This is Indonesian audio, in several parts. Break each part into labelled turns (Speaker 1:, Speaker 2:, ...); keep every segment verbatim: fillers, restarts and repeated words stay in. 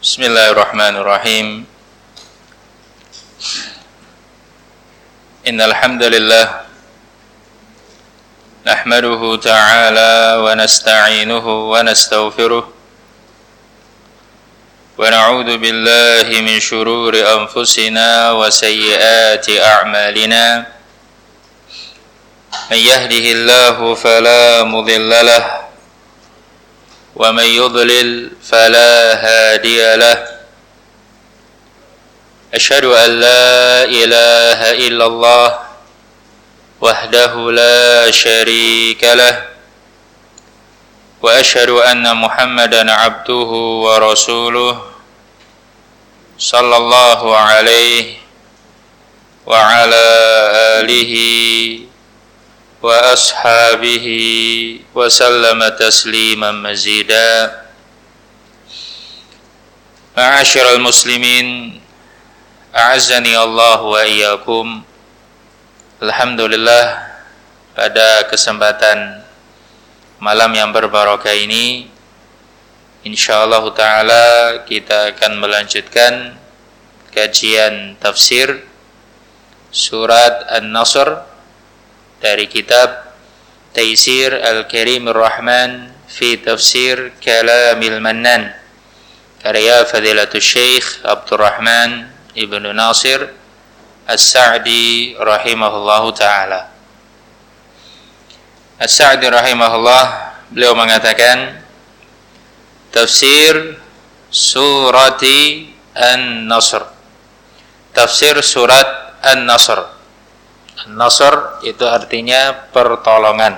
Speaker 1: Bismillahirrahmanirrahim. Innal hamdalillah nahmaduhu ta'ala wa nasta'inuhu wa nastaghfiruh wa na'udzu billahi min shururi anfusina wa sayyiati a'malina. Man yahdihillahu fala mudilla lahu wa man yudlil fala hadiya lahu. Asyhadu an la ilaha illallah wahdahu la syarika lah wa asyhadu anna Muhammadan abduhu wa rasuluh sallallahu alaihi wa ala alihi wa ashabihi wa sallama tasliman mazida. Ma'asyiral muslimin, a'azzani Allah wa iyyakum. Alhamdulillah, pada kesempatan malam yang berbarakah ini insyaallah ta'ala kita akan melanjutkan kajian tafsir surat An-Nasr dari kitab Taisir Al-Karimur Rahman fi Tafsir Kalamil Mannan karya Fadilatul Syekh Abdurrahman Ibnu Nasir As-Sa'di rahimahullahu ta'ala. As-Sa'di rahimahullah, beliau mengatakan tafsir surati An-Nasr, tafsir surat An-Nasr. An-Nasr itu artinya pertolongan.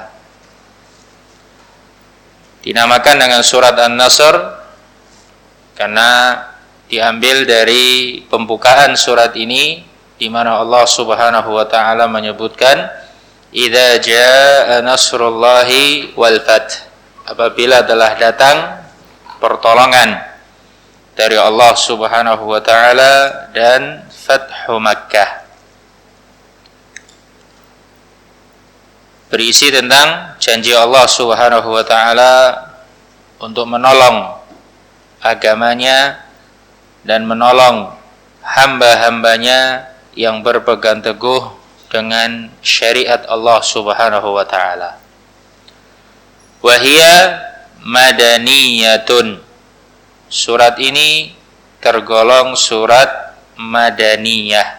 Speaker 1: Dinamakan dengan surat An-Nasr karena diambil dari pembukaan surat ini, di mana Allah Subhanahu wa taala menyebutkan idza jaa nasrullahi wal fath, apabila telah datang pertolongan dari Allah Subhanahu wa taala dan Fathu Makkah. Berisi tentang janji Allah Subhanahu wa taala untuk menolong agamanya dan menolong hamba-hambanya yang berpegang teguh dengan syariat Allah Subhanahu wa taala. Wa hiya madaniyatun. Surat ini tergolong surat madaniyah.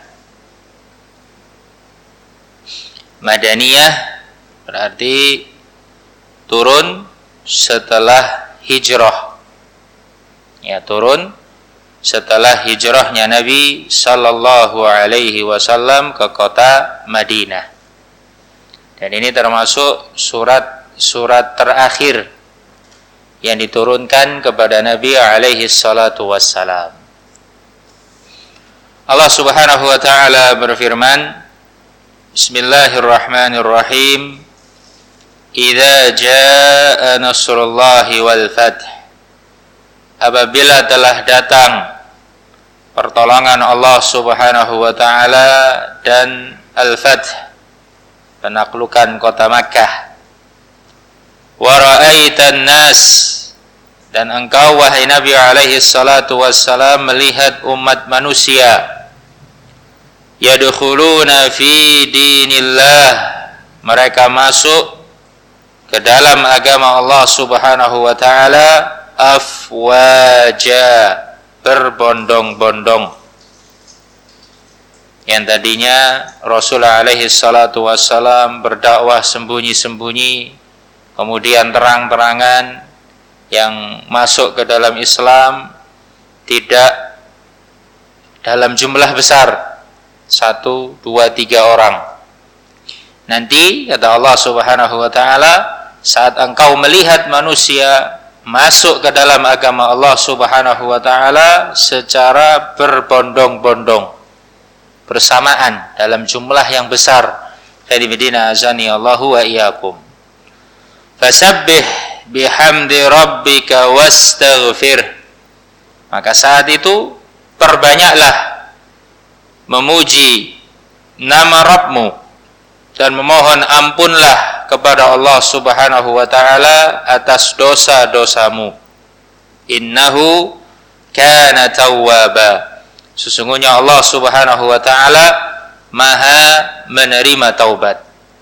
Speaker 1: Madaniyah berarti turun setelah hijrah. Ya, turun setelah hijrahnya Nabi sallallahu alaihi wasallam ke kota Madinah. Dan ini termasuk surat-surat terakhir yang diturunkan kepada Nabi alaihi salatu wassalam. Allah Subhanahu wa taala berfirman, Bismillahirrahmanirrahim. Idza jaa nasrullahi wal fath, apabila telah datang pertolongan Allah Subhanahu wa taala dan al-fath, penaklukan kota Makkah. Wa ra'aitan nas, dan engkau wahai Nabi alaihi salatu wassalam melihat umat manusia yadkhuluna fi dinillah, mereka masuk ke dalam agama Allah Subhanahu wa taala afwaja, berbondong-bondong. Yang tadinya Rasulullah alaihi salatu wassalam berdakwah sembunyi-sembunyi, kemudian terang-terangan, yang masuk ke dalam Islam tidak dalam jumlah besar, satu, dua, tiga orang. Nanti kata Allah Subhanahu wa taala, saat engkau melihat manusia masuk ke dalam agama Allah Subhanahu wa taala secara berbondong-bondong, bersamaan dalam jumlah yang besar dari Medina, azani Allahu wa iyyakum. Fasabbih bihamdi rabbika wastaghfir, maka saat itu perbanyaklah memuji nama Rabbmu dan memohon ampunlah kepada Allah Subhanahu wa taala atas dosa-dosamu. Innahu kana tawwaba. Sesungguhnya Allah Subhanahu wa taala Maha menerima taubat.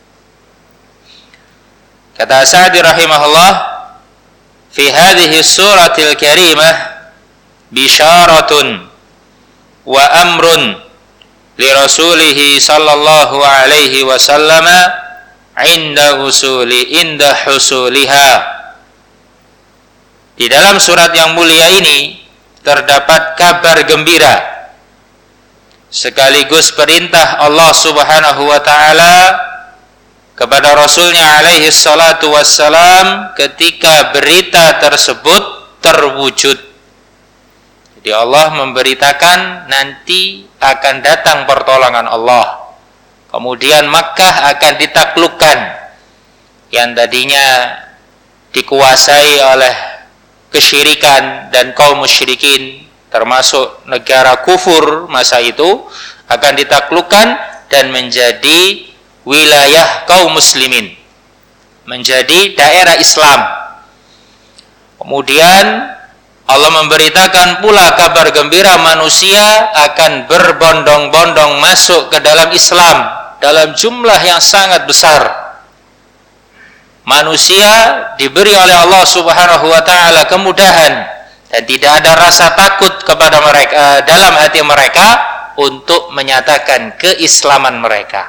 Speaker 1: Kata Sa'di rahimahullah, fi hadhihi suratil karimah bisyaratun wa amrun li rasulih sallallahu alaihi wasallam inda husuli inda husuliha. Di dalam surat yang mulia ini terdapat kabar gembira sekaligus perintah Allah Subhanahu wa taala kepada Rasulnya alaihi salatu wassalam ketika berita tersebut terwujud. Jadi Allah memberitakan nanti akan datang pertolongan Allah. Kemudian Makkah akan ditaklukkan yang tadinya dikuasai oleh kesyirikan dan kaum musyrikin, termasuk negara kufur masa itu, akan ditaklukkan dan menjadi wilayah kaum muslimin, menjadi daerah Islam. Kemudian Allah memberitakan pula kabar gembira manusia akan berbondong-bondong masuk ke dalam Islam dalam jumlah yang sangat besar. Manusia diberi oleh Allah Subhanahu wa taala kemudahan dan tidak ada rasa takut kepada mereka dalam hati mereka untuk menyatakan keislaman mereka.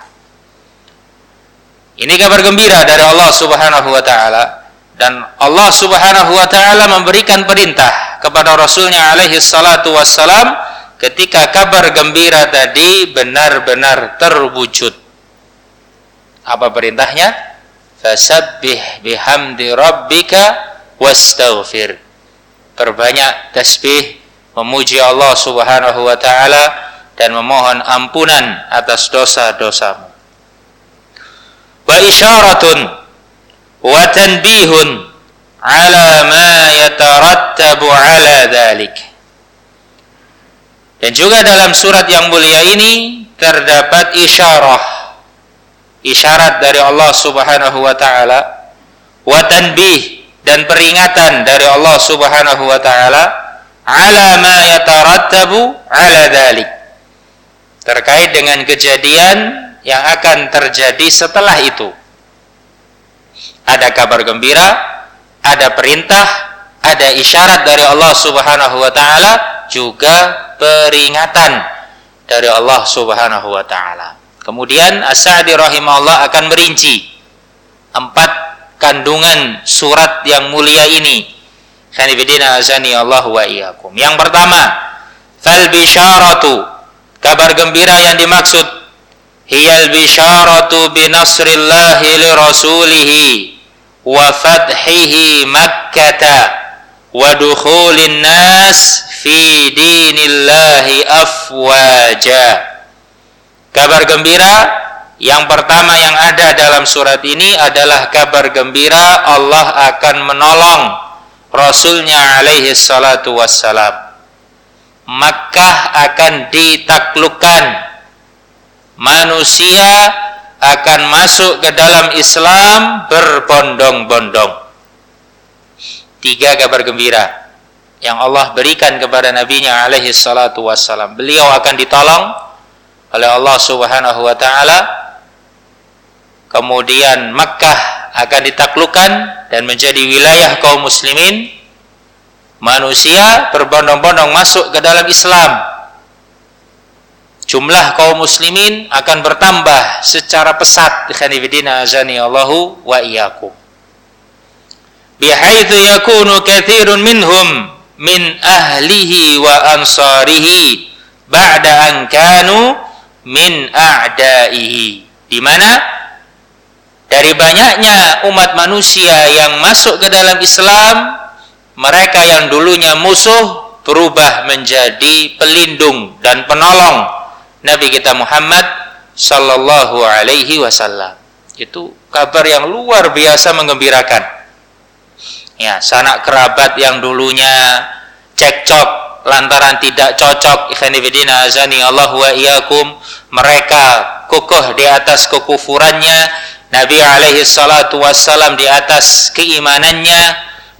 Speaker 1: Ini kabar gembira dari Allah Subhanahu wa taala, dan Allah Subhanahu wa taala memberikan perintah kepada Rasulnya alaihi salatu wassalam ketika kabar gembira tadi benar-benar terwujud. Apa perintahnya? Fasabbih bihamdi rabbika wastaghfir. Perbanyak tasbih, memuji Allah Subhanahu wa taala dan memohon ampunan atas dosa-dosamu. Wa isyaratun wa tanbihun ala ma yatarattabu ala dhalik. Dan juga dalam surat yang mulia ini terdapat isyarah, isyarat dari Allah Subhanahu wa taala, wa tanbih, dan peringatan dari Allah Subhanahu wa taala ala ma yatarattabu ala dhalik, terkait dengan kejadian yang akan terjadi setelah itu. Ada kabar gembira, ada perintah, ada isyarat dari Allah Subhanahu wa taala, juga peringatan dari Allah Subhanahu wa taala. Kemudian As-Sa'di rahimahullah akan merinci empat kandungan surat yang mulia ini. Khanifidina azani Allah wa iyyakum. Yang pertama, fal bisyaratu, kabar gembira yang dimaksud hiyal bisyaratu binasrillahi li rasulihi wa fathihi makkata wa dukhulin nas fi dinillahi afwaja. Kabar gembira yang pertama yang ada dalam surat ini adalah kabar gembira Allah akan menolong Rasulnya alaihi salatu wassalam. Makkah akan ditaklukkan, manusia akan masuk ke dalam Islam berbondong-bondong. Tiga kabar gembira yang Allah berikan kepada Nabi-Nya alaihi salatu wassalam. Beliau akan ditolong oleh Allah Subhanahu wa taala. Kemudian Makkah akan ditaklukkan dan menjadi wilayah kaum muslimin. Manusia berbondong-bondong masuk ke dalam Islam. Jumlah kaum muslimin akan bertambah secara pesat. Khanifidina azani Allahu wa iyyakum. Bihaitsu yakunu katsirun minhum min ahlihi wa ansarihi ba'da an kanu min a'daihi. Di mana dari banyaknya umat manusia yang masuk ke dalam Islam, mereka yang dulunya musuh berubah menjadi pelindung dan penolong Nabi kita Muhammad sallallahu alaihi wasallam. Itu kabar yang luar biasa menggembirakan. Ya, sanak kerabat yang dulunya cekcok lantaran tidak cocok, ikhwanifidina azani Allah wa iyyakum, mereka kokoh di atas kekufurannya, Nabi alaihi salatu wassalam di atas keimanannya,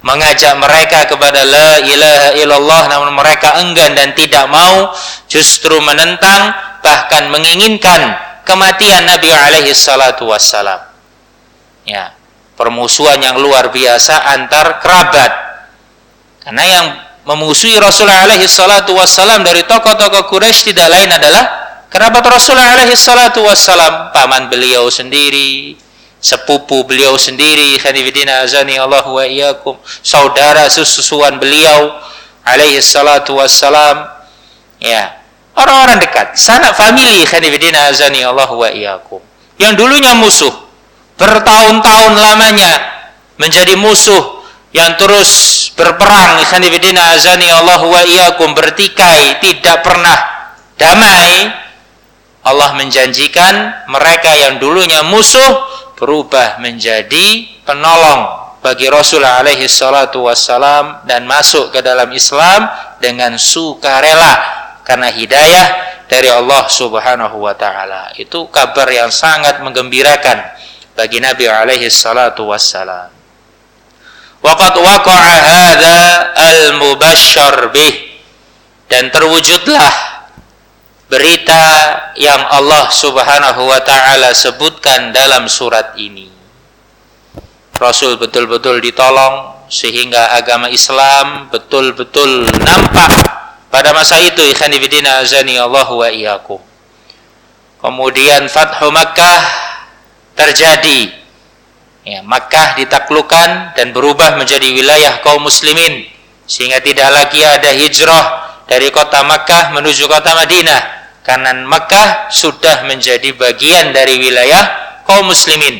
Speaker 1: mengajak mereka kepada la ilaha illallah, namun mereka enggan dan tidak mau, justru menentang, bahkan menginginkan kematian Nabi alaihi salatu wassalam. Ya, permusuhan yang luar biasa antar kerabat. Karena yang memusuhi Rasulullah alaihi salatu wassalam dari tokoh-tokoh Quraisy tidak lain adalah kerabat Rasulullah alaihi salatu wassalam, paman beliau sendiri, sepupu beliau sendiri, khanifidina azani Allah wa iyyakum, saudara sesusuan beliau alaihi salatu wassalam, ya, orang-orang dekat, sanak famili, khanifidina azani Allah wa iyyakum, yang dulunya musuh, bertahun-tahun lamanya menjadi musuh, yang terus berperang, khanifidina azani Allah wa iyyakum, bertikai, tidak pernah damai. Allah menjanjikan mereka yang dulunya musuh berubah menjadi penolong bagi Rasulullah alaihi salatu wassalam dan masuk ke dalam Islam dengan sukarela karena hidayah dari Allah subhanahu wa ta'ala. Itu kabar yang sangat menggembirakan bagi Nabi alaihi salatu wassalam. Waqad waqa'a hadza al-mubashshar bih, dan terwujudlah berita yang Allah subhanahu wa ta'ala sebutkan dalam surat ini. Rasul betul-betul ditolong sehingga agama Islam betul-betul nampak pada masa itu, ikhwanifidina azani Allah wa iyyakum. Kemudian Fathu Makkah terjadi, ya, Makkah ditaklukkan dan berubah menjadi wilayah kaum muslimin, sehingga tidak lagi ada hijrah dari kota Makkah menuju kota Madinah, karena Makkah sudah menjadi bagian dari wilayah kaum muslimin.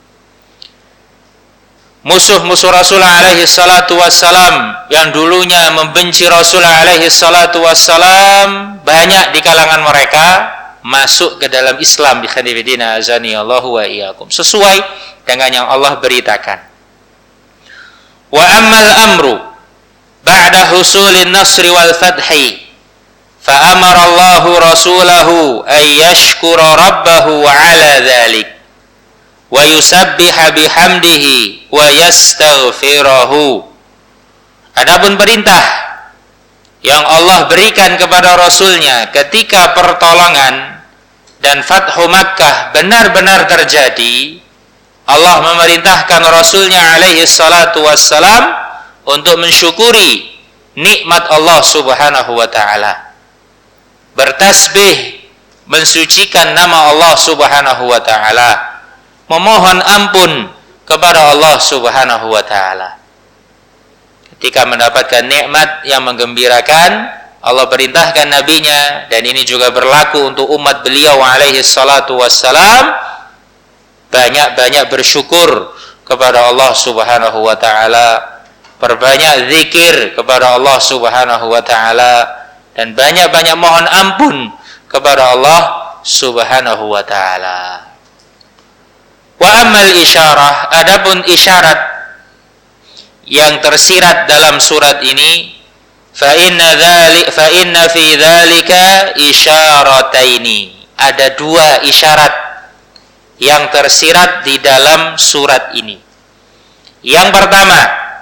Speaker 1: Musuh-musuh Rasulullah alaihi salatu wassalam yang dulunya membenci Rasulullah alaihi salatu wassalam, banyak di kalangan mereka masuk ke dalam Islam, bikhadifidina azani Allahu wa iyyakum, sesuai dengan yang Allah beritakan. Wa ammal amru ba'da husulin nasri wal fathi, فَأَمَرَ اللَّهُ رَسُولَهُ أَنْ يَشْكُرَ رَبَّهُ عَلَى ذَلِكَ وَيُسَبِّحَ بِحَمْدِهِ وَيَسْتَغْفِرَهُ. Adapun perintah yang Allah berikan kepada Rasulnya ketika pertolongan dan Fathu Makkah benar-benar terjadi, Allah memerintahkan Rasulnya alaihi salatu wassalam untuk mensyukuri nikmat Allah subhanahu wa ta'ala, bertasbih, mensucikan nama Allah subhanahu wa ta'ala, memohon ampun kepada Allah subhanahu wa ta'ala. Ketika mendapatkan nikmat yang menggembirakan, Allah perintahkan nabinya, dan ini juga berlaku untuk umat beliau alaihi salatu wassalam, banyak-banyak bersyukur kepada Allah subhanahu wa ta'ala, perbanyak zikir kepada Allah subhanahu wa ta'ala, dan banyak-banyak mohon ampun kepada Allah subhanahu wa ta'ala. Wa ammal isyarah, adapun isyarat yang tersirat dalam surat ini, fa inna dzalik fa inna fi dzalika isyarataini, ada dua isyarat yang tersirat di dalam surat ini. Yang pertama,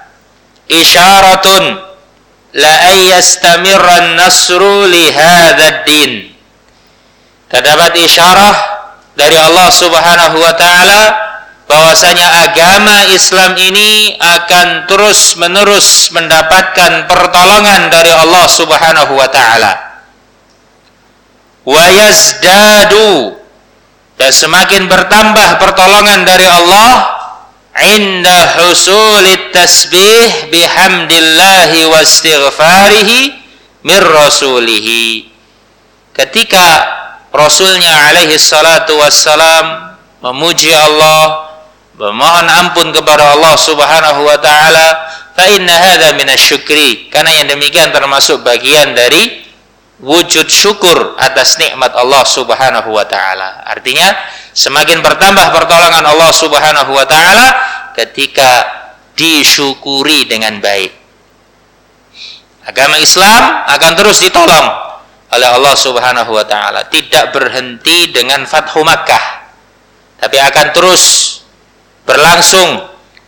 Speaker 1: isyaratun la ayyastamirran nasru li hadzal din, terdapat isyarah dari Allah subhanahu wa ta'ala bahwasanya agama Islam ini akan terus menerus mendapatkan pertolongan dari Allah subhanahu wa ta'ala, wa yazdadu, dan semakin bertambah pertolongan dari Allah inda husulit tasbih bihamdillahi wa istighfarihi mir rasulihi, ketika Rasulnya alaihi salatu wassalam memuji Allah, memohon ampun kepada Allah subhanahu wa ta'ala, fa inna hadha minasyukri, karena yang demikian termasuk bagian dari wujud syukur atas nikmat Allah subhanahu wa ta'ala. Artinya semakin bertambah pertolongan Allah subhanahu wa ta'ala ketika disyukuri dengan baik. Agama Islam akan terus ditolong oleh Allah subhanahu wa ta'ala, tidak berhenti dengan Fathu Makkah, tapi akan terus berlangsung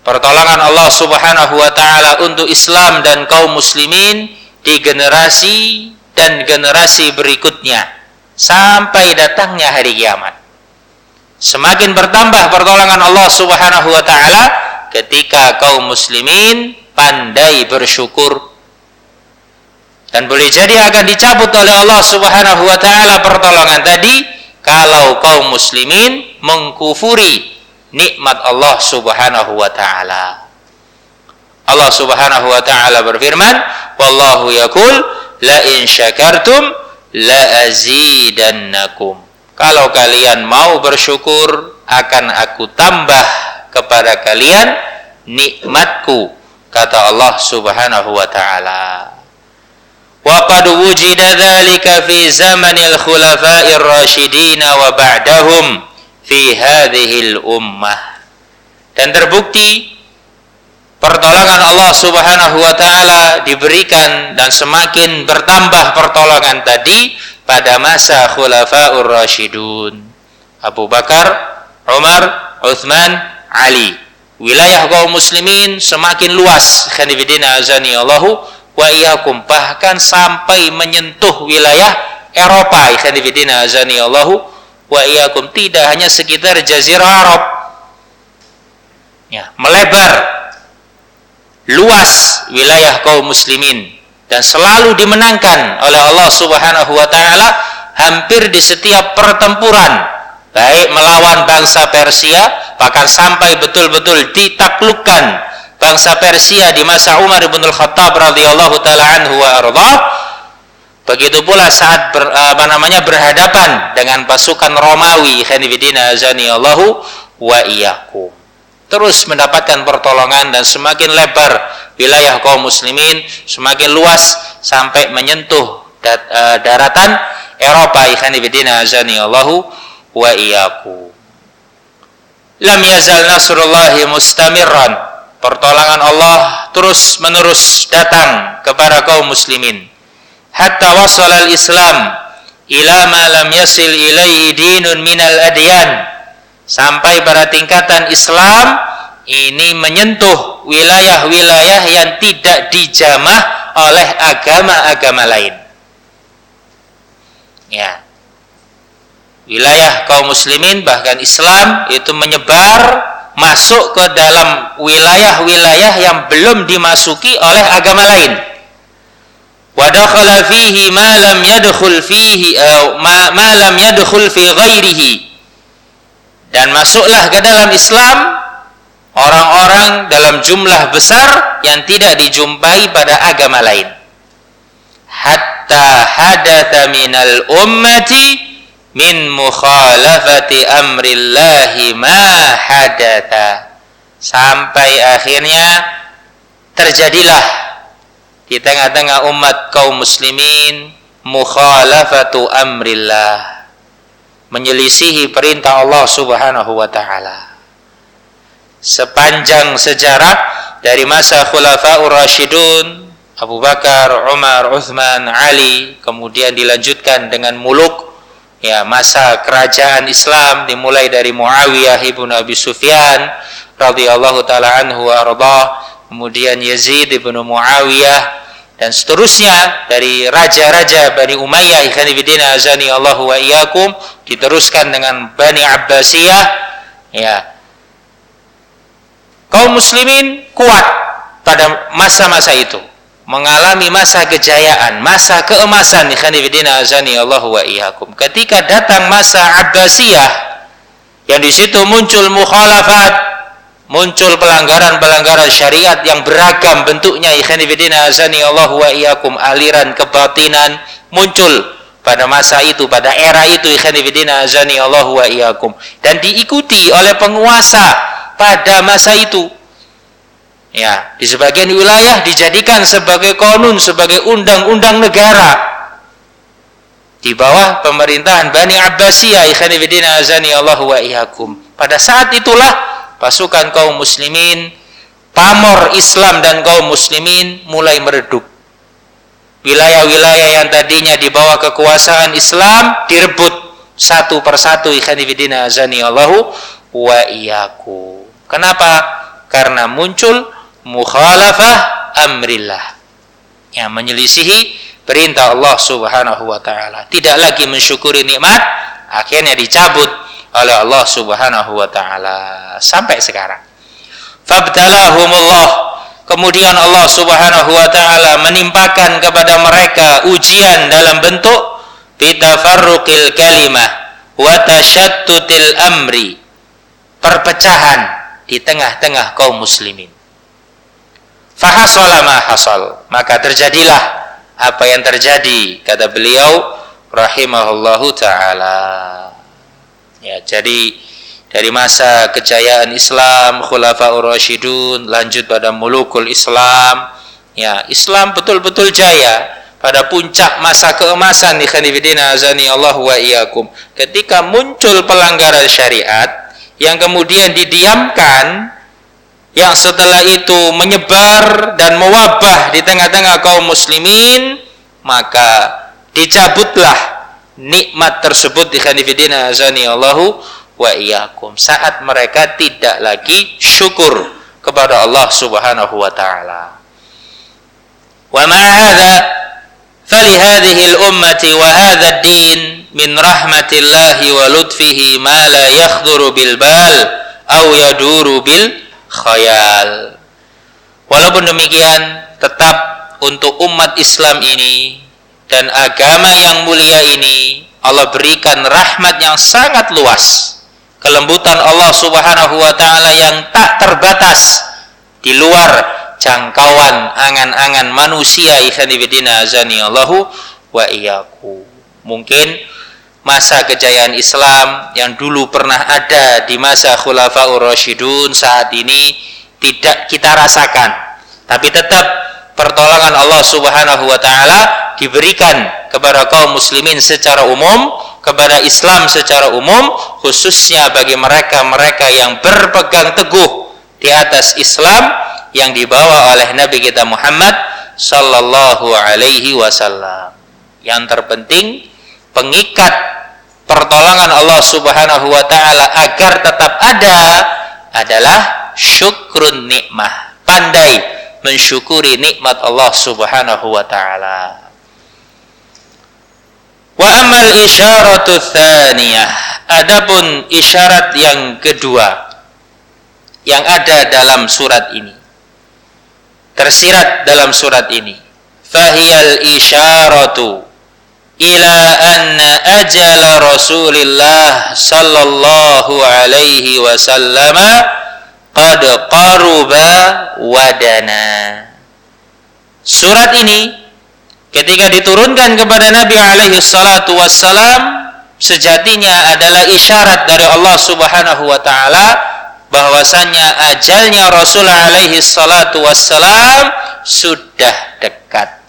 Speaker 1: pertolongan Allah Subhanahu wa taala untuk Islam dan kaum muslimin di generasi dan generasi berikutnya sampai datangnya hari kiamat. Semakin bertambah pertolongan Allah Subhanahu wa taala ketika kaum muslimin pandai bersyukur. Dan boleh jadi akan dicabut oleh Allah Subhanahu wa taala pertolongan tadi kalau kaum muslimin mengkufuri nikmat Allah Subhanahu wa taala. Allah Subhanahu wa taala berfirman, "Wallahu yaqul la in syakartum la azidannakum." Kalau kalian mau bersyukur, akan aku tambah kepada kalian nikmatku, kata Allah Subhanahu wa taala. Wa qad wujida dzalika fi zamanil khulafa'ir rasyidin wa ba'dahum fi hadhil ummah. Dan terbukti pertolongan Allah Subhanahu wa taala diberikan dan semakin bertambah pertolongan tadi pada masa khulafa'ur rasyidun, Abu Bakar, Umar, Utsman, Ali. Wilayah kaum muslimin semakin luas, khanifidina azani Allahu wa iyyakum, bahkan sampai menyentuh wilayah Eropa, khanifidina azani Allahu wa iyyakum, tidak hanya sekitar jazirah Arab. Ya, melebar luas wilayah kaum muslimin dan selalu dimenangkan oleh Allah Subhanahu wa taala hampir di setiap pertempuran, baik melawan bangsa Persia, bahkan sampai betul-betul ditaklukkan bangsa Persia di masa Umar bin Al-Khattab radhiyallahu taala anhu wa ardhah. Begitu pula saat ber, apa namanya berhadapan dengan pasukan Romawi, khanifidina azani Allahu wa iyyakum. Terus mendapatkan pertolongan dan semakin lebar wilayah kaum muslimin, semakin luas sampai menyentuh dat, uh, daratan Eropa, khanifidina azani Allahu wa iyyakum. Lam yazal nasrullahi mustamirran. Pertolongan Allah terus menerus datang kepada kaum muslimin. Hatta wasala al-Islam ila ma lam yasil ilaihi dinun minal adyan. Sampai pada tingkatan Islam ini menyentuh wilayah-wilayah yang tidak dijamah oleh agama-agama lain. Ya. Wilayah kaum muslimin bahkan Islam itu menyebar masuk ke dalam wilayah-wilayah yang belum dimasuki oleh agama lain. Wa dakhala fihi ma lam yadkhul fihi ma, ma lam yadkhul fi ghairihi. Dan masuklah ke dalam Islam orang-orang dalam jumlah besar yang tidak dijumpai pada agama lain. Hatta hadatha minal ummati min mukhalafati amrillahi ma hadatha, sampai akhirnya terjadilah di tengah-tengah umat kaum muslimin mukhalafatu amrillah, menyelisihi perintah Allah Subhanahu wa taala. Sepanjang sejarah dari masa khulafa'ur rasyidun, Abu Bakar, Umar, Utsman, Ali, kemudian dilanjutkan dengan muluk, ya, masa kerajaan Islam dimulai dari Muawiyah ibn Abi Sufyan radhiyallahu taala anhu wa ardhah, kemudian Yazid ibn Muawiyah dan seterusnya dari raja-raja Bani Umayyah, khanifidina azani Allahu wa iyyakum, diteruskan dengan Bani Abbasiyah. Ya, kaum muslimin kuat pada masa-masa itu, mengalami masa kejayaan, masa keemasan, khanifidina azani Allahu wa iyyakum. Ketika datang masa Abbasiyah yang di situ muncul mukhalafat, muncul pelanggaran-pelanggaran syariat yang beragam bentuknya, khanifidina azani Allahu wa iyyakum, aliran kebatinan muncul pada masa itu, pada era itu, khanifidina azani Allahu wa iyyakum, dan diikuti oleh penguasa pada masa itu. Ya, di sebagian wilayah dijadikan sebagai konun, sebagai undang-undang negara di bawah pemerintahan Bani Abbasiyah, khanifidina azani Allahu wa iyyakum. Pada saat itulah pasukan kaum muslimin, pamor Islam dan kaum muslimin mulai meredup. Wilayah-wilayah yang tadinya di bawah kekuasaan Islam direbut satu persatu, khanifidina azani Allahu wa iyyakum. Kenapa? karena muncul mukhalafah amrillah, yang menyelisihi perintah Allah Subhanahu wa taala, tidak lagi mensyukuri nikmat, akhirnya dicabut oleh Allah Subhanahu wa taala sampai sekarang. Fabtalahumullah, kemudian Allah Subhanahu wa taala menimpakan kepada mereka ujian dalam bentuk bitafarruqil kalimah wa tashattutil amri, perpecahan di tengah-tengah kaum muslimin. Fahasala ma hasal, maka terjadilah apa yang terjadi, kata beliau rahimahullahu taala. Ya, jadi dari masa kejayaan Islam, Khulafaur Rasyidun, lanjut pada mulukul Islam, ya, Islam betul-betul jaya pada puncak masa keemasan, ikhwanifidina azani Allah wa iyyakum. Ketika muncul pelanggaran syariat yang kemudian didiamkan, yang setelah itu menyebar dan mewabah di tengah-tengah kaum muslimin, maka dicabutlah nikmat tersebut, ikhwanifidina azani Allahu wa iyyakum, saat mereka tidak lagi syukur kepada Allah Subhanahu wa taala. Wa ma hadza fali hadhihi al-ummati wa hadha ad-din min rahmatillahi wa lutfihi ma la yakhduru bil bal aw yaduru bil khayal. Walaupun demikian, tetap untuk umat Islam ini dan agama yang mulia ini Allah berikan rahmat yang sangat luas, kelembutan Allah Subhanahu wa taala yang tak terbatas, di luar jangkauan angan-angan manusia, ikhwanifidina azani Allahu wa iyyakum. Mungkin masa kejayaan Islam yang dulu pernah ada di masa Khulafaur Rasyidun saat ini tidak kita rasakan, tapi tetap pertolongan Allah Subhanahu wa taala diberikan kepada kaum muslimin secara umum, kepada Islam secara umum, khususnya bagi mereka-mereka yang berpegang teguh di atas Islam yang dibawa oleh Nabi kita Muhammad sallallahu alaihi wasallam. Yang terpenting, pengikat pertolongan Allah Subhanahu wa taala agar tetap ada adalah syukrun nikmah, pandai mensyukuri nikmat Allah Subhanahu wa taala. Wa amal isyaratu tsaniyah, adapun isyarat yang kedua yang ada dalam surat ini, tersirat dalam surat ini, fahiyal isyaratu ila anna ajala Rasulillah sallallahu alaihi wasallam qad qaruba wadana. Surat ini ketika diturunkan kepada Nabi alaihi salatu wassalam, sejatinya adalah isyarat dari Allah Subhanahu wa taala bahwasannya ajalnya Rasul alaihi salatu wassalam sudah dekat.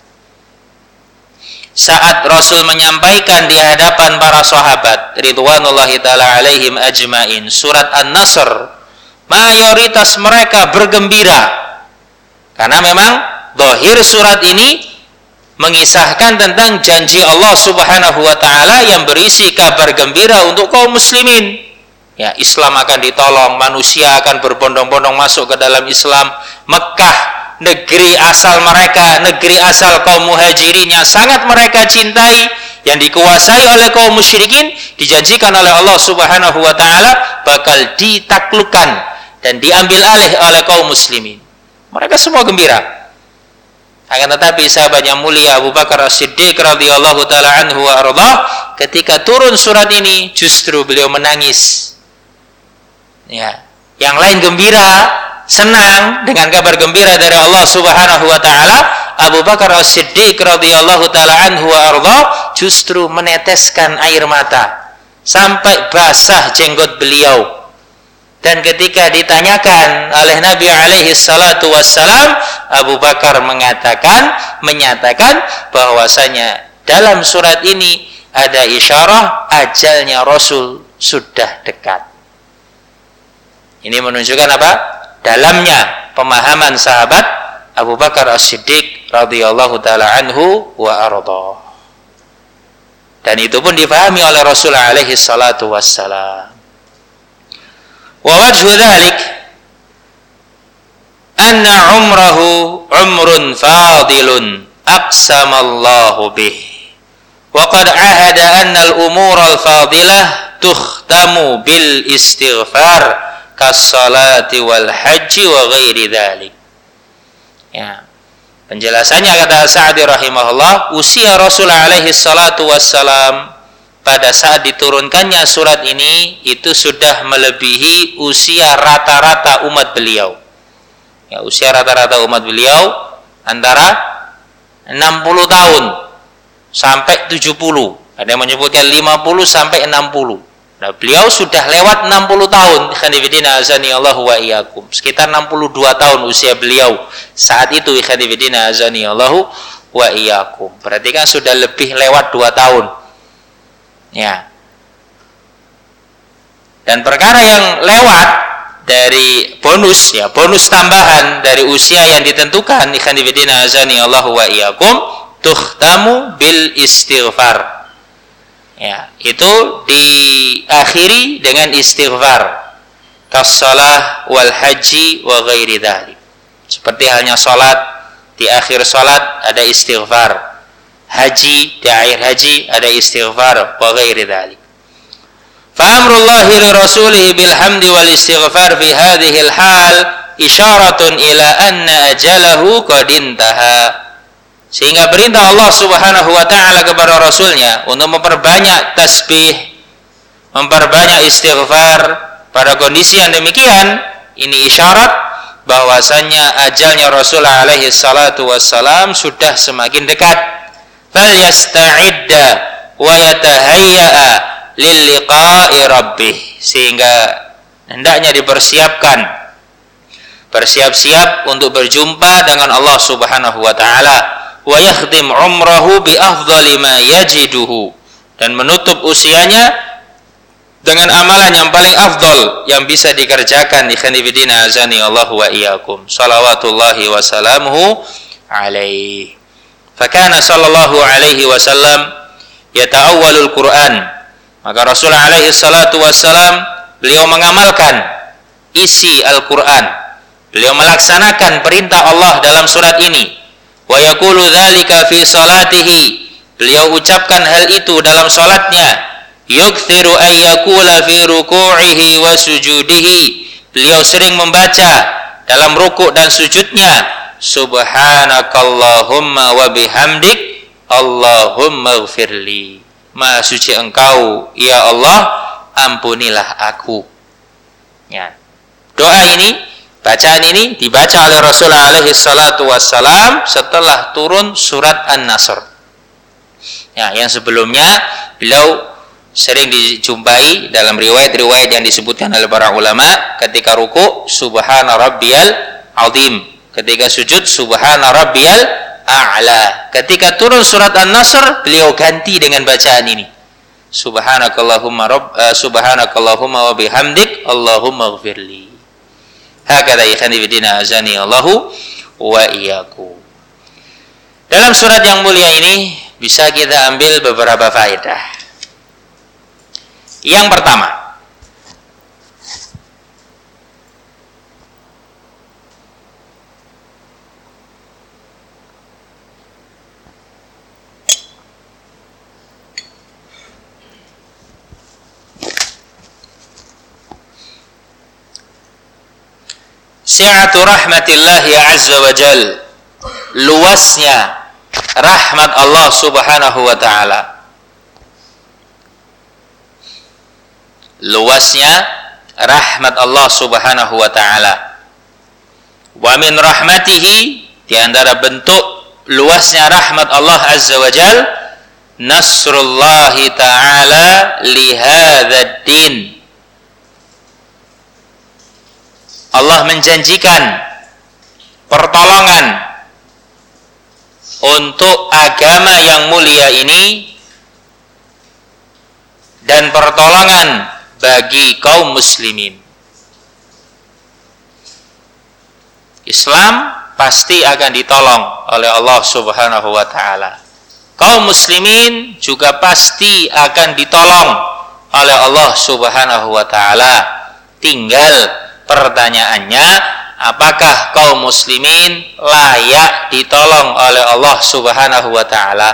Speaker 1: Saat Rasul menyampaikan di hadapan para sahabat ridwanullahi ta'ala alaihim ajmain surat An-Nasr, mayoritas mereka bergembira karena memang zahir surat ini mengisahkan tentang janji Allah Subhanahu wa taala yang berisi kabar gembira untuk kaum muslimin. Ya, Islam akan ditolong, manusia akan berbondong-bondong masuk ke dalam Islam. Mekah, negeri asal mereka, negeri asal kaum muhajirin yang sangat mereka cintai, yang dikuasai oleh kaum musyrikin, dijanjikan oleh Allah Subhanahu wa taala bakal ditaklukkan dan diambil alih oleh kaum muslimin. Mereka semua gembira. Akan tetapi sahabat yang mulia Abu Bakar As-Siddiq radhiyallahu taala anhu wa ardhah, ketika turun surat ini justru beliau menangis. Ya, yang lain gembira, senang dengan kabar gembira dari Allah Subhanahu wa taala, Abu Bakar As-Siddiq radhiyallahu taala anhu wa ardhah justru meneteskan air mata sampai basah jenggot beliau. Dan ketika ditanyakan oleh Nabi alaihi salatu wassalam, Abu Bakar mengatakan, menyatakan bahwasanya dalam surat ini ada isyarah ajalnya Rasul sudah dekat. Ini menunjukkan apa? Dalamnya pemahaman sahabat Abu Bakar As-Siddiq radhiyallahu taala anhu wa ardhah. Dan itu pun difahami oleh Rasul alaihi salatu wassalam. Wa wajhu dzalik, anna umrahu umrun fadilun aqsamallahu bih wa qad ahada anna al-umur al-fadilah tukhtamu bil istighfar kas-salati wal haji wa ghairi dzalik. Ya. Penjelasannya kata Sa'di rahimahullah, usia Rasul alaihi salatu wassalam pada saat diturunkannya surat ini itu sudah melebihi usia rata-rata umat beliau. Ya, usia rata-rata umat beliau antara enam puluh tahun sampai tujuh puluh. Ada yang menyebutkan lima puluh sampai enam puluh. Nah, beliau sudah lewat enam puluh tahun. Ikhwanifidina azani Allah wa iyyakum. Sekitar enam puluh dua tahun usia beliau saat itu. Ikhwanifidina azani Allah wa iyyakum. Berarti kan sudah lebih lewat dua tahun. Ya. Dan perkara yang lewat dari bonus, ya, bonus tambahan dari usia yang ditentukan, ikhwanifidina azani Allah wa iyyakum, tukhtamu bil istighfar. Ya, itu diakhiri dengan istighfar. Kas-shalah wal haji wa ghairi dzalik. Seperti halnya salat, di akhir salat ada istighfar. Haji, di akhir haji ada istighfar wa ghairi dzalik. Fa amrullahi li rasulih bil hamdi wal istighfar fi hadhihi al hal isyaratun ila anna ajalahu qad intaha. Sehingga perintah Allah Subhanahu wa taala kepada Rasulnya untuk memperbanyak tasbih, memperbanyak istighfar pada kondisi yang demikian, ini isyarat bahwasannya ajalnya Rasulullah alaihi salatu wassalam sudah semakin dekat. Fal yasta'idda wa yatahayya'a lil liqa'i rabbih. Sehingga hendaknya dipersiapkan, bersiap-siap untuk berjumpa dengan Allah Subhanahu wa taala. Wa yakhtim umrahu bi afdhali ma yajiduhu, dan menutup usianya dengan amalan yang paling afdal yang bisa dikerjakan. Ikhwanifidina azani Allah wa iyyakum. Shalawatullahi wa salamuhu alaihi. Fakana sallallahu alaihi wasallam yata'awwalul Qur'an. Maka Rasulullah alaihi salatu wassalam beliau mengamalkan isi Al-Qur'an. Beliau melaksanakan perintah Allah dalam surat ini. Wa yaqulu dzalika fi salatihi. Beliau ucapkan hal itu dalam salatnya. Yukthiru ay yaqula fi ruku'ihi wa sujudihi. Beliau sering membaca dalam rukuk dan sujudnya, subhanakallahumma wa bihamdik Allahumma ighfirli. Maha suci Engkau ya Allah, ampunilah aku. Ya. Doa ini, bacaan ini dibaca oleh Rasulullah alaihi salatu wassalam setelah turun surat An-Nasr. Ya, yang sebelumnya beliau sering dijumpai dalam riwayat-riwayat yang disebutkan oleh para ulama, ketika ruku subhana rabbiyal azim, ketika sujud subhana rabbiyal a'la. Ketika turun surat An-Nasr beliau ganti dengan bacaan ini. Subhanakallahumma rabb uh, subhanakallahumma wa bihamdik Allahumma ighfirli. Hakadha ikhwanifidina azani Allahu wa iyyakum. Dalam surat yang mulia ini bisa kita ambil beberapa faedah. Yang pertama, si'atu rahmatillahi azza wa jal, luasnya rahmat Allah subhanahu wa ta'ala, luasnya rahmat Allah subhanahu wa ta'ala. Wa min rahmatihi, di antara bentuk luasnya rahmat Allah azza wa jal, nasrullahi ta'ala lihadzal din. Allah menjanjikan pertolongan untuk agama yang mulia ini dan pertolongan bagi kaum muslimin. Islam pasti akan ditolong oleh Allah Subhanahu wa taala. Kaum muslimin juga pasti akan ditolong oleh Allah Subhanahu wa taala. Tinggal pertanyaannya, apakah kaum muslimin layak ditolong oleh Allah Subhanahu wa taala?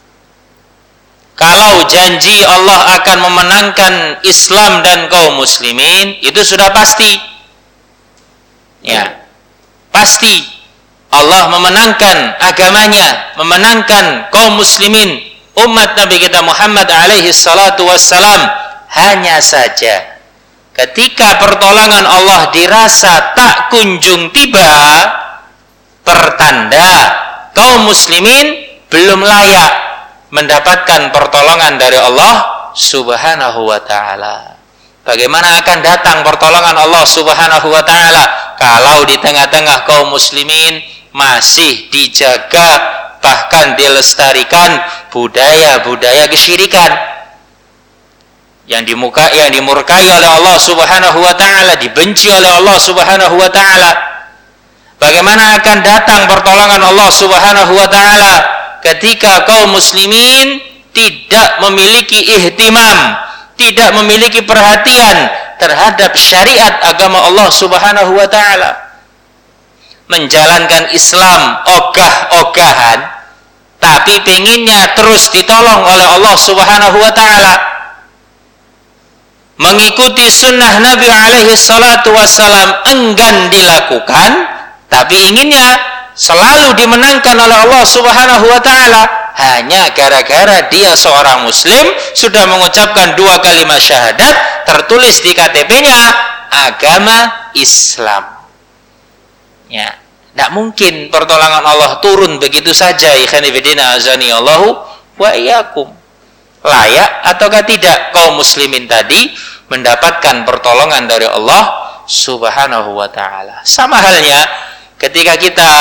Speaker 1: Kalau janji Allah akan memenangkan Islam dan kaum muslimin, itu sudah pasti. Ya. Pasti Allah memenangkan agamanya, memenangkan kaum muslimin, umat Nabi kita Muhammad alaihi salatu wassalam. Hanya saja ketika pertolongan Allah dirasa tak kunjung tiba, pertanda kaum muslimin belum layak mendapatkan pertolongan dari Allah Subhanahu wa taala. Bagaimana akan datang pertolongan Allah Subhanahu wa taala kalau di tengah-tengah kaum muslimin masih dijaga, bahkan dilestarikan budaya-budaya kesyirikan yang dimuka yang dimurkai oleh Allah Subhanahu wa taala, dibenci oleh Allah Subhanahu wa taala. Bagaimana akan datang pertolongan Allah Subhanahu wa taala ketika kaum muslimin tidak memiliki ihtimam, tidak memiliki perhatian terhadap syariat agama Allah Subhanahu wa taala, menjalankan Islam ogah-ogahan, tapi penginnya terus ditolong oleh Allah Subhanahu wa taala, mengikuti sunnah Nabi alaihi salatu wassalam enggan dilakukan, tapi inginnya selalu dimenangkan oleh Allah Subhanahu wa taala hanya gara-gara dia seorang muslim, sudah mengucapkan dua kalimat syahadat, tertulis di K T P-nya agama Islam. Ya, tidak mungkin pertolongan Allah turun begitu saja. Ikhwan fillah azani Allahu wa iyyakum. Layak ataukah tidak kaum muslimin tadi mendapatkan pertolongan dari Allah Subhanahu wa taala? Sama halnya ketika kita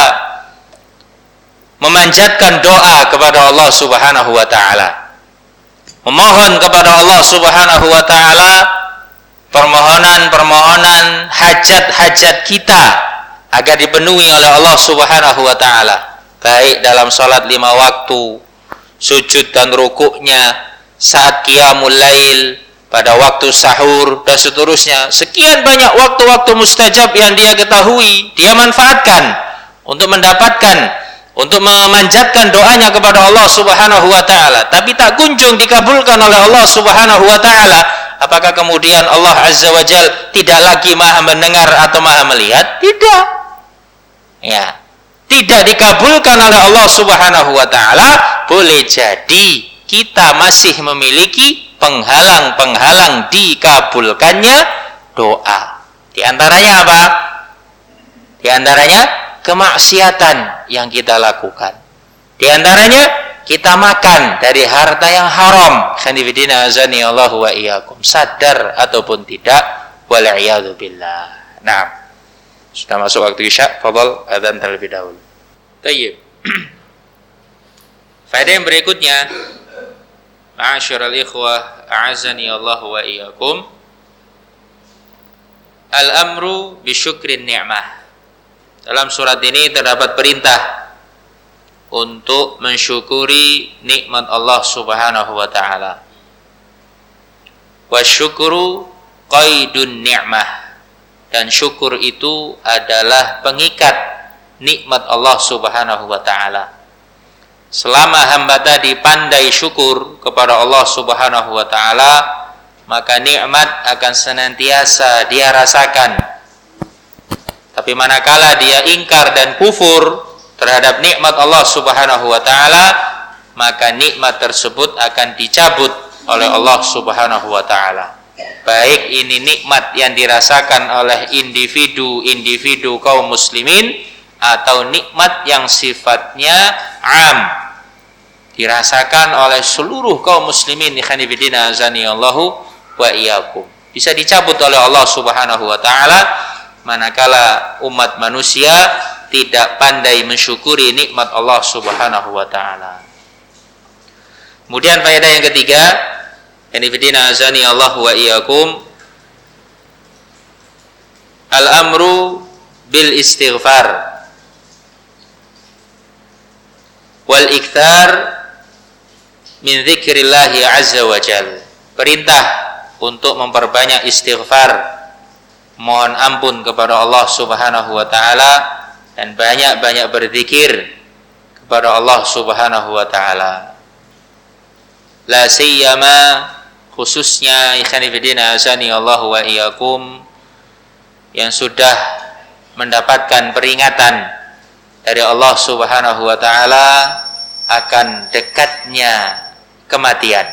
Speaker 1: memanjatkan doa kepada Allah Subhanahu wa taala, memohon kepada Allah Subhanahu wa taala permohonan-permohonan hajat-hajat kita agar dipenuhi oleh Allah Subhanahu wa taala, baik dalam salat lima waktu, sujud dan rukuknya, saat qiyamul lail, pada waktu sahur dan seterusnya. Sekian banyak waktu-waktu mustajab yang dia ketahui, dia manfaatkan untuk mendapatkan, untuk memanjatkan doanya kepada Allah Subhanahu wa taala, tapi tak kunjung dikabulkan oleh Allah Subhanahu wa taala. Apakah kemudian Allah Azza wa Jal tidak lagi Maha mendengar atau Maha melihat? Tidak. Ya, tidak dikabulkan oleh Allah Subhanahu wa taala. Boleh jadi kita masih memiliki penghalang-penghalang dikabulkannya doa. Di antaranya apa? Di antaranya kemaksiatan yang kita lakukan. Di antaranya kita makan dari harta yang haram. Khanifidina azani Allahu wa iyyakum, sadar ataupun tidak, wal iyadu billah. Nah, sudah masuk waktu isya, fadhal adzan terlebih dahulu. Tayyib. Faedah yang berikutnya, ma'asyiral ikhwah, a'azani Allahu wa iyyakum, al-amru bi syukrin ni'mah. Dalam surat ini terdapat perintah untuk mensyukuri nikmat Allah Subhanahu wa taala. Wa syukru qaidun ni'mah. Dan syukur itu adalah pengikat nikmat Allah Subhanahu wa taala. Selama hamba tadi pandai syukur kepada Allah Subhanahu wa taala, maka nikmat akan senantiasa dia rasakan. Tapi manakala dia ingkar dan kufur terhadap nikmat Allah Subhanahu wa taala, maka nikmat tersebut akan dicabut oleh Allah Subhanahu wa taala. Baik ini nikmat yang dirasakan oleh individu-individu kaum muslimin atau nikmat yang sifatnya am, dirasakan oleh seluruh kaum muslimin. Ikhwanifidina azani Allahu wa iyyakum. Bisa dicabut oleh Allah Subhanahu wa taala manakala umat manusia tidak pandai mensyukuri nikmat Allah Subhanahu wa taala. Kemudian faedah yang ketiga, ikhwanifidina azani Allahu wa iyyakum, al-amru bil istighfar wal ikthar min dzikrillahi azza wa jal. Perintah untuk memperbanyak istighfar, mohon ampun kepada Allah Subhanahu wa taala dan banyak-banyak berzikir kepada Allah Subhanahu wa taala. La siyama khususnya ikhwan fillah azani Allah wa iyyakum yang sudah mendapatkan peringatan dari Allah Subhanahu wa taala akan dekatnya kematian.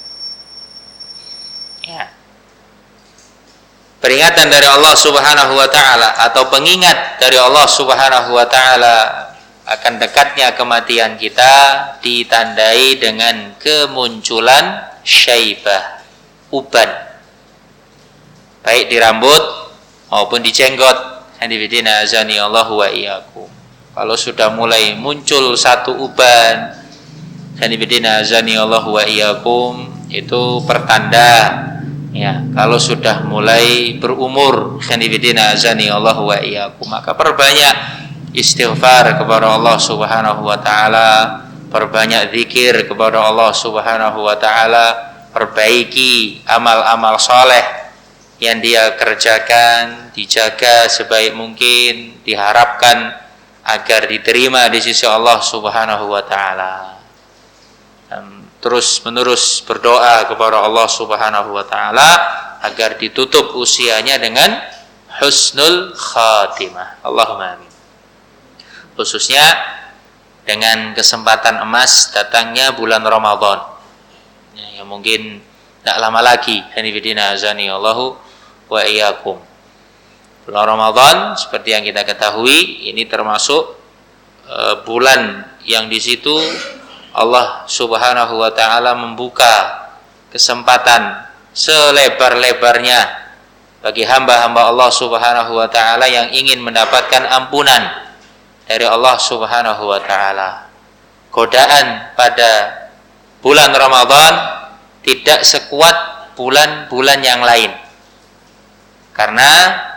Speaker 1: Ya. Peringatan dari Allah Subhanahu wa taala atau pengingat dari Allah Subhanahu wa taala akan dekatnya kematian kita ditandai dengan kemunculan syaibah, uban, baik di rambut maupun di jenggot. Hadifidina azani Allah wa iyyakum. Kalau sudah mulai muncul satu uban, hadifidina azani Allah wa iyyakum, itu pertanda ya, kalau sudah mulai berumur, khanifidina azani Allah wa iyyakum, maka perbanyak istighfar kepada Allah Subhanahu wa taala, perbanyak zikir kepada Allah Subhanahu wa taala, perbaiki amal-amal soleh yang dia kerjakan, dijaga sebaik mungkin, diharapkan agar diterima di sisi Allah Subhanahu wa taala. Terus menerus berdoa kepada Allah Subhanahu wa taala agar ditutup usianya dengan husnul khatimah. Allahumma amin. Khususnya dengan kesempatan emas datangnya bulan Ramadan. Ya, yang mungkin tidak lama lagi. Hanifidina azani Allahu wa iyyakum. Bulan Ramadan seperti yang kita ketahui ini termasuk uh, bulan yang di situ Allah Subhanahu wa taala membuka kesempatan selebar-lebarnya bagi hamba-hamba Allah Subhanahu wa taala yang ingin mendapatkan ampunan dari Allah Subhanahu wa taala. Godaan pada bulan Ramadan tidak sekuat bulan-bulan yang lain. Karena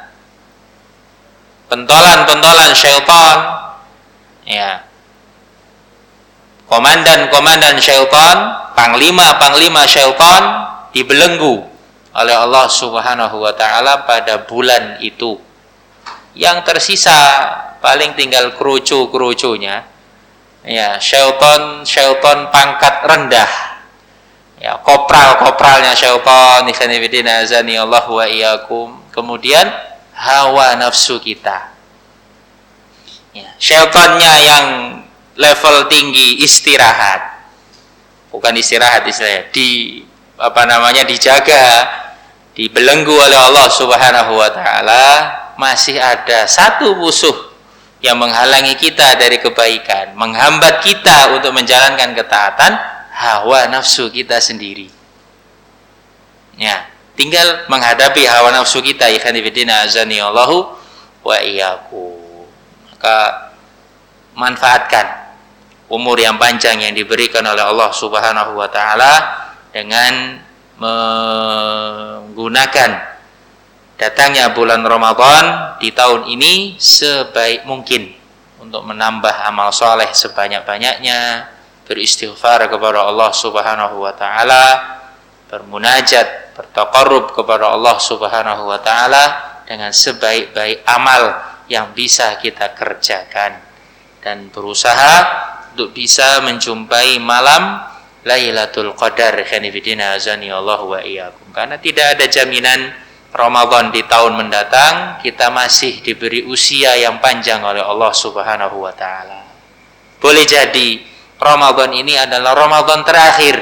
Speaker 1: pentolan-pentolan syaitan ya, komandan-komandan syaitan, panglima-panglima syaitan dibelenggu oleh Allah Subhanahu wa taala pada bulan itu. Yang tersisa paling tinggal kerucu-kerucunya. Ya, syaitan-syaitan pangkat rendah. Ya, kopral-kopralnya syaitan, ikhwanifidina azani Allah wa iyyakum. Kemudian hawa nafsu kita. Ya, syaitannya yang level tinggi istirahat, bukan istirahat istilahnya, di apa namanya dijaga, dibelenggu oleh Allah Subhanahu wa taala. Masih ada satu musuh yang menghalangi kita dari kebaikan, menghambat kita untuk menjalankan ketaatan, hawa nafsu kita sendiri. Ya, tinggal menghadapi hawa nafsu kita, ikhwanifidina azani Allahu wa iyyakum. Maka manfaatkan umur yang panjang yang diberikan oleh Allah Subhanahu wa taala dengan menggunakan datangnya bulan Ramadan di tahun ini sebaik mungkin untuk menambah amal soleh sebanyak-banyaknya, beristighfar kepada Allah Subhanahu wa taala, bermunajat, bertaqarrub kepada Allah Subhanahu wa taala dengan sebaik-baik amal yang bisa kita kerjakan, dan berusaha untuk bisa menjumpai malam Lailatul Qadar, khanifidina azani Allah wa iyyakum. Karena tidak ada jaminan Ramadan di tahun mendatang kita masih diberi usia yang panjang oleh Allah Subhanahu wa taala. Boleh jadi Ramadan ini adalah Ramadan terakhir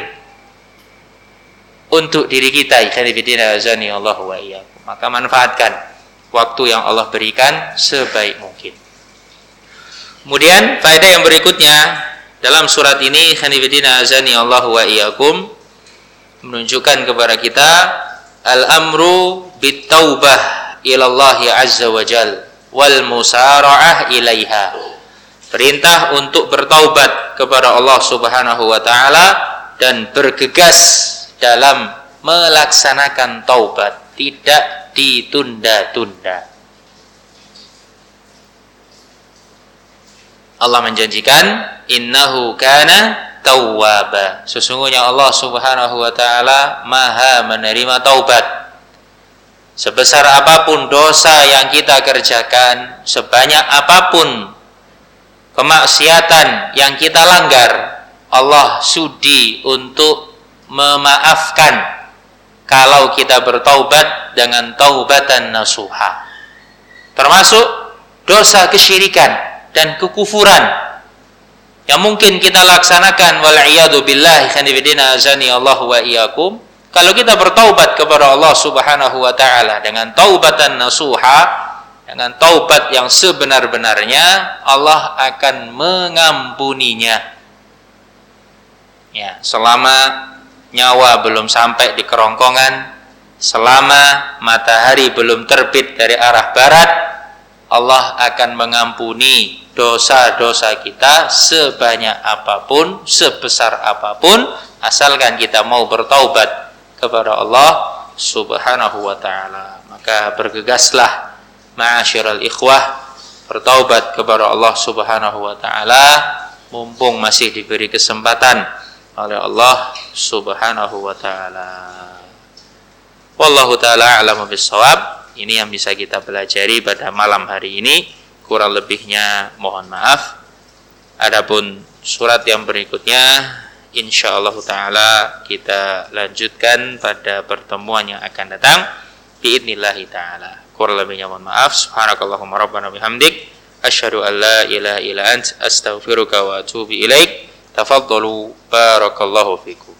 Speaker 1: untuk diri kita, khanifidina azani Allah wa iyyakum. Maka manfaatkan waktu yang Allah berikan sebaik mungkin. Kemudian faedah yang berikutnya dalam surat ini, khanifidina azani Allah wa iyyakum, menunjukkan kepada kita al-amru bit-taubah ilallahi azza wa jal wal musara'ah ilaiha. Perintah untuk bertaubat kepada Allah Subhanahu wa taala dan bergegas dalam melaksanakan taubat, tidak ditunda-tunda. Allah menjanjikan innahu kana tawwaba. Sesungguhnya Allah Subhanahu wa taala Maha menerima taubat. sebesar apapun dosa yang kita kerjakan, sebanyak apapun kemaksiatan yang kita langgar, Allah sudi untuk memaafkan kalau kita bertaubat dengan taubatan nasuha. Termasuk dosa kesyirikan dan kekufuran yang mungkin kita laksanakan, wal'iyadu billahi khanifidina azani Allah wa iyakum. Kalau kita bertaubat kepada Allah subhanahu wa ta'ala dengan taubatan nasuha, dengan taubat yang sebenar-benarnya, Allah akan mengampuninya. Ya, selama nyawa belum sampai di kerongkongan, selama matahari belum terbit dari arah barat, Allah akan mengampuni dosa-dosa kita sebanyak apapun, sebesar apapun, asalkan kita mau bertaubat kepada Allah subhanahu wa ta'ala. Maka bergegaslah ma'asyiral ikhwah, bertaubat kepada Allah subhanahu wa ta'ala mumpung masih diberi kesempatan oleh Allah subhanahu wa ta'ala. Wallahu ta'ala a'lamu bissawab. Ini yang bisa kita pelajari pada malam hari ini. Kurang lebihnya mohon maaf. Adapun surat yang berikutnya insyaallah ta'ala kita lanjutkan pada pertemuan yang akan datang biidznillah ta'ala. Kurang lebihnya mohon maaf. Subhanakallahumma rabbana bihamdik asyhadu an la ilaha illa ant astaghfiruka wa atubu ilaik. Tafaddalu barakallahu fikum.